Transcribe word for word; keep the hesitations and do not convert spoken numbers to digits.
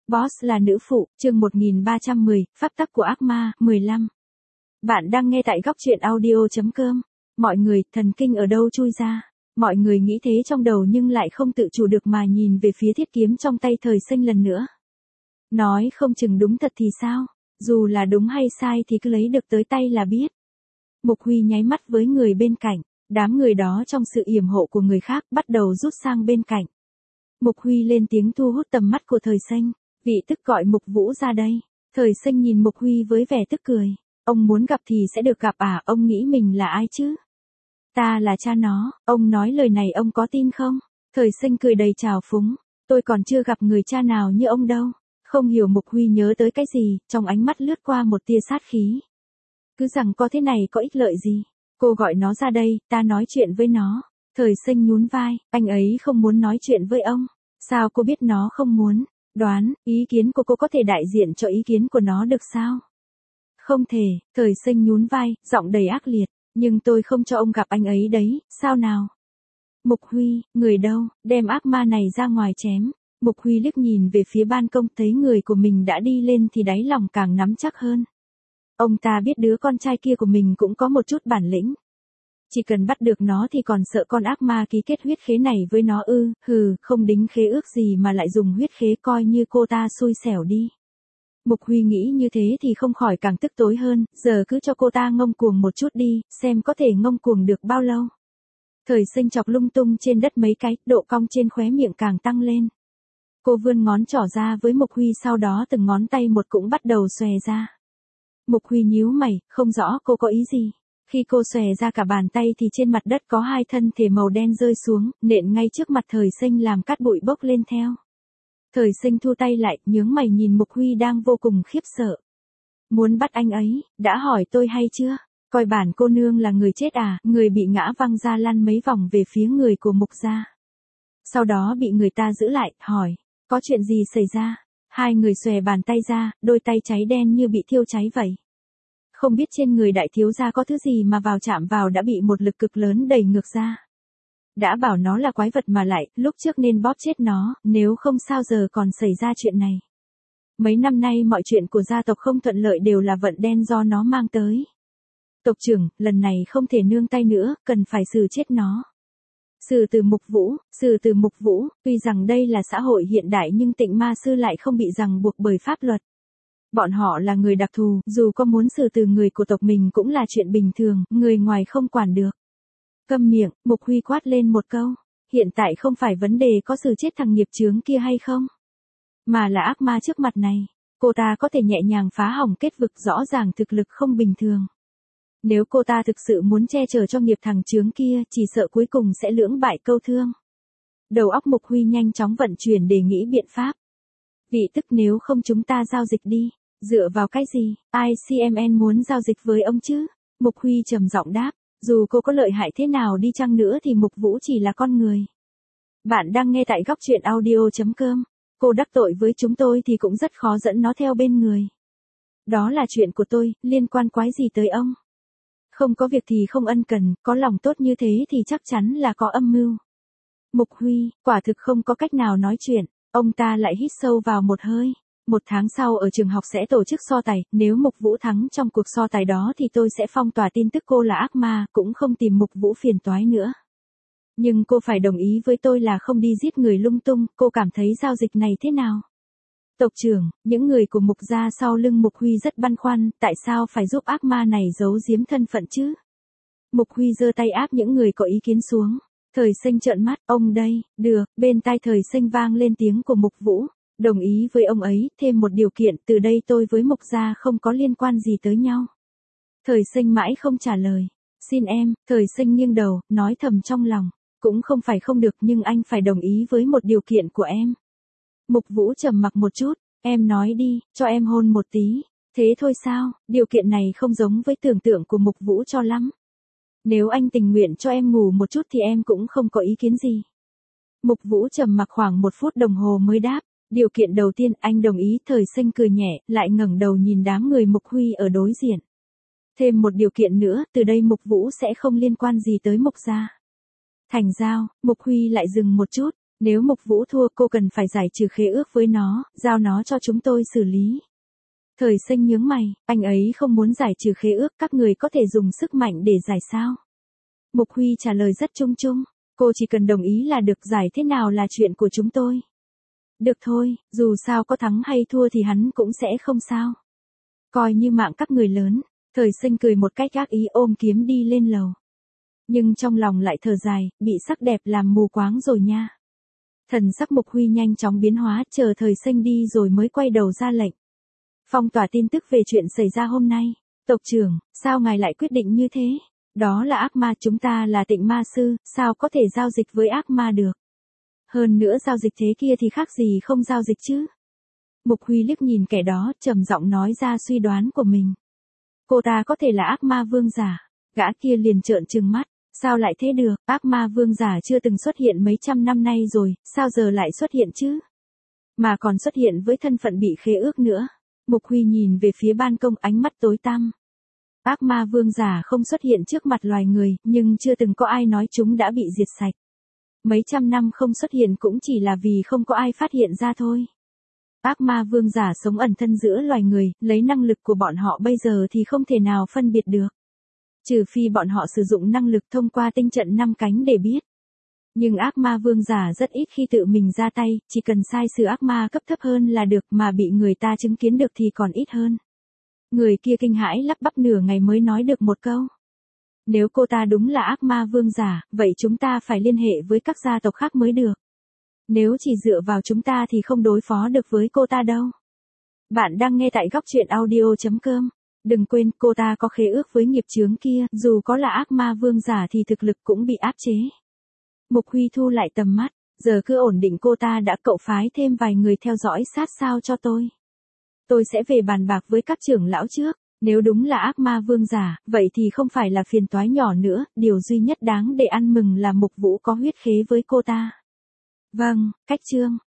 Boss là nữ phụ, chương một nghìn ba trăm mười, pháp tắc của ác ma, mười lăm. Bạn đang nghe tại góc truyện audio.com. Mọi người, thần kinh ở đâu chui ra? Mọi người nghĩ thế trong đầu nhưng lại không tự chủ được mà nhìn về phía thiết kiếm trong tay Thời Sinh lần nữa. Nói không chừng đúng thật thì sao? Dù là đúng hay sai thì cứ lấy được tới tay là biết. Mục Huy nháy mắt với người bên cạnh. Đám người đó trong sự yểm hộ của người khác bắt đầu rút sang bên cạnh. Mục Huy lên tiếng thu hút tầm mắt của Thời Sinh. Vị tức gọi Mục Vũ ra đây. Thời Sinh nhìn Mục Huy với vẻ tức cười. Ông muốn gặp thì sẽ được gặp à, ông nghĩ mình là ai chứ? Ta là cha nó, ông nói lời này ông có tin không? Thời Sinh cười đầy trào phúng. Tôi còn chưa gặp người cha nào như ông đâu. Không hiểu Mục Huy nhớ tới cái gì, trong ánh mắt lướt qua một tia sát khí. Cứ rằng có thế này có ích lợi gì? Cô gọi nó ra đây, ta nói chuyện với nó. Thời Sinh nhún vai, anh ấy không muốn nói chuyện với ông. Sao cô biết nó không muốn? Đoán, ý kiến của cô có thể đại diện cho ý kiến của nó được sao? Không thể, Thời Sinh nhún vai, giọng đầy ác liệt. Nhưng tôi không cho ông gặp anh ấy đấy, sao nào? Mục Huy, người đâu, đem ác ma này ra ngoài chém. Mục Huy liếc nhìn về phía ban công thấy người của mình đã đi lên thì đáy lòng càng nắm chắc hơn. Ông ta biết đứa con trai kia của mình cũng có một chút bản lĩnh. Chỉ cần bắt được nó thì còn sợ con ác ma ký kết huyết khế này với nó ư, hừ, không đính khế ước gì mà lại dùng huyết khế coi như cô ta xui xẻo đi. Mục Huy nghĩ như thế thì không khỏi càng tức tối hơn, giờ cứ cho cô ta ngông cuồng một chút đi, xem có thể ngông cuồng được bao lâu. Thời Sinh chọc lung tung trên đất mấy cái, độ cong trên khóe miệng càng tăng lên. Cô vươn ngón trỏ ra với Mục Huy, sau đó từng ngón tay một cũng bắt đầu xòe ra. Mục Huy nhíu mày, không rõ cô có ý gì. Khi cô xòe ra cả bàn tay thì trên mặt đất có hai thân thể màu đen rơi xuống, nện ngay trước mặt Thời Sinh làm cát bụi bốc lên theo. Thời Sinh thu tay lại, nhướng mày nhìn Mục Huy đang vô cùng khiếp sợ. Muốn bắt anh ấy, đã hỏi tôi hay chưa? Coi bản cô nương là người chết à? Người bị ngã văng ra lăn mấy vòng về phía người của Mục gia. Sau đó bị người ta giữ lại, hỏi, có chuyện gì xảy ra? Hai người xòe bàn tay ra, đôi tay cháy đen như bị thiêu cháy vậy. Không biết trên người đại thiếu gia có thứ gì mà vào chạm vào đã bị một lực cực lớn đẩy ngược ra. Đã bảo nó là quái vật mà lại, lúc trước nên bóp chết nó, nếu không sao giờ còn xảy ra chuyện này. Mấy năm nay mọi chuyện của gia tộc không thuận lợi đều là vận đen do nó mang tới. Tộc trưởng, lần này không thể nương tay nữa, cần phải xử chết nó. Xử từ Mục Vũ, xử từ Mục Vũ, tuy rằng đây là xã hội hiện đại nhưng Tịnh Ma Sư lại không bị ràng buộc bởi pháp luật. Bọn họ là người đặc thù, dù có muốn xử từ người của tộc mình cũng là chuyện bình thường, người ngoài không quản được. Câm miệng, Mục Huy quát lên một câu. Hiện tại không phải vấn đề có xử chết thằng nghiệp chướng kia hay không, mà là ác ma trước mặt này. Cô ta có thể nhẹ nhàng phá hỏng kết vực, rõ ràng thực lực không bình thường. Nếu cô ta thực sự muốn che chở cho nghiệp thằng chướng kia, chỉ sợ cuối cùng sẽ lưỡng bại câu thương. Đầu óc Mục Huy nhanh chóng vận chuyển để nghĩ biện pháp. Vị tức, nếu không chúng ta giao dịch đi. Dựa vào cái gì, i xê em en muốn giao dịch với ông chứ? Mục Huy trầm giọng đáp, dù cô có lợi hại thế nào đi chăng nữa thì Mục Vũ chỉ là con người. Bạn đang nghe tại góc truyện audio.com. Cô đắc tội với chúng tôi thì cũng rất khó dẫn nó theo bên người. Đó là chuyện của tôi, liên quan quái gì tới ông? Không có việc thì không ân cần, có lòng tốt như thế thì chắc chắn là có âm mưu. Mục Huy, quả thực không có cách nào nói chuyện, ông ta lại hít sâu vào một hơi. Một tháng sau ở trường học sẽ tổ chức so tài, nếu Mục Vũ thắng trong cuộc so tài đó thì tôi sẽ phong tỏa tin tức cô là ác ma, cũng không tìm Mục Vũ phiền toái nữa. Nhưng cô phải đồng ý với tôi là không đi giết người lung tung, cô cảm thấy giao dịch này thế nào? Tộc trưởng, những người của Mục gia sau lưng Mục Huy rất băn khoăn, tại sao phải giúp ác ma này giấu giếm thân phận chứ? Mục Huy giơ tay áp những người có ý kiến xuống. Thời Sinh trợn mắt, ông đây, được, bên tai Thời Sinh vang lên tiếng của Mục Vũ. Đồng ý với ông ấy, thêm một điều kiện, từ đây tôi với Mục gia không có liên quan gì tới nhau. Thời Sinh mãi không trả lời. Xin em, Thời Sinh nghiêng đầu, nói thầm trong lòng. Cũng không phải không được nhưng anh phải đồng ý với một điều kiện của em. Mục Vũ trầm mặc một chút, em nói đi, cho em hôn một tí. Thế thôi sao, điều kiện này không giống với tưởng tượng của Mục Vũ cho lắm. Nếu anh tình nguyện cho em ngủ một chút thì em cũng không có ý kiến gì. Mục Vũ trầm mặc khoảng một phút đồng hồ mới đáp. Điều kiện đầu tiên, anh đồng ý. Thời Sinh cười nhẹ, lại ngẩng đầu nhìn đám người Mục Huy ở đối diện. Thêm một điều kiện nữa, từ đây Mục Vũ sẽ không liên quan gì tới Mục gia. Thành giao, Mục Huy lại dừng một chút, Nếu Mục Vũ thua cô cần phải giải trừ khế ước với nó, giao nó cho chúng tôi xử lý. Thời Sinh nhướng mày, anh ấy không muốn giải trừ khế ước, các người có thể dùng sức mạnh để giải sao? Mục Huy trả lời rất chung chung, cô chỉ cần đồng ý là được, giải thế nào là chuyện của chúng tôi. Được thôi, dù sao có thắng hay thua thì hắn cũng sẽ không sao. Coi như mạng các người lớn. Thời Sinh cười một cách ác ý, ôm kiếm đi lên lầu. Nhưng trong lòng lại thở dài, bị sắc đẹp làm mù quáng rồi nha. Thần sắc Mục Huy nhanh chóng biến hóa, chờ Thời Sinh đi rồi mới quay đầu ra lệnh. Phong tỏa tin tức về chuyện xảy ra hôm nay. Tộc trưởng, sao ngài lại quyết định như thế? Đó là ác ma, chúng ta là Tịnh Ma Sư, sao có thể giao dịch với ác ma được? Hơn nữa giao dịch thế kia thì khác gì không giao dịch chứ? Mục Huy liếc nhìn kẻ đó, trầm giọng nói ra suy đoán của mình. Cô ta có thể là ác ma vương giả. Gã kia liền trợn trừng mắt. Sao lại thế được, ác ma vương giả chưa từng xuất hiện mấy trăm năm nay rồi, sao giờ lại xuất hiện chứ? Mà còn xuất hiện với thân phận bị khế ước nữa. Mục Huy nhìn về phía ban công, ánh mắt tối tăm. Ác ma vương giả không xuất hiện trước mặt loài người, nhưng chưa từng có ai nói chúng đã bị diệt sạch. Mấy trăm năm không xuất hiện cũng chỉ là vì không có ai phát hiện ra thôi. Ác ma vương giả sống ẩn thân giữa loài người, lấy năng lực của bọn họ bây giờ thì không thể nào phân biệt được. Trừ phi bọn họ sử dụng năng lực thông qua tinh trận năm cánh để biết. Nhưng ác ma vương giả rất ít khi tự mình ra tay, chỉ cần sai sử ác ma cấp thấp hơn là được, mà bị người ta chứng kiến được thì còn ít hơn. Người kia kinh hãi lắp bắp nửa ngày mới nói được một câu. Nếu cô ta đúng là ác ma vương giả, vậy chúng ta phải liên hệ với các gia tộc khác mới được. Nếu chỉ dựa vào chúng ta thì không đối phó được với cô ta đâu. Bạn đang nghe tại góc truyện audio chấm com. Đừng quên, cô ta có khế ước với nghiệp chướng kia, dù có là ác ma vương giả thì thực lực cũng bị áp chế. Mục Huy thu lại tầm mắt, giờ cứ ổn định cô ta đã, cậu phái thêm vài người theo dõi sát sao cho tôi. Tôi sẽ về bàn bạc với các trưởng lão trước, nếu đúng là ác ma vương giả, vậy thì không phải là phiền toái nhỏ nữa, điều duy nhất đáng để ăn mừng là Mục Vũ có huyết khế với cô ta. Vâng, cách chương.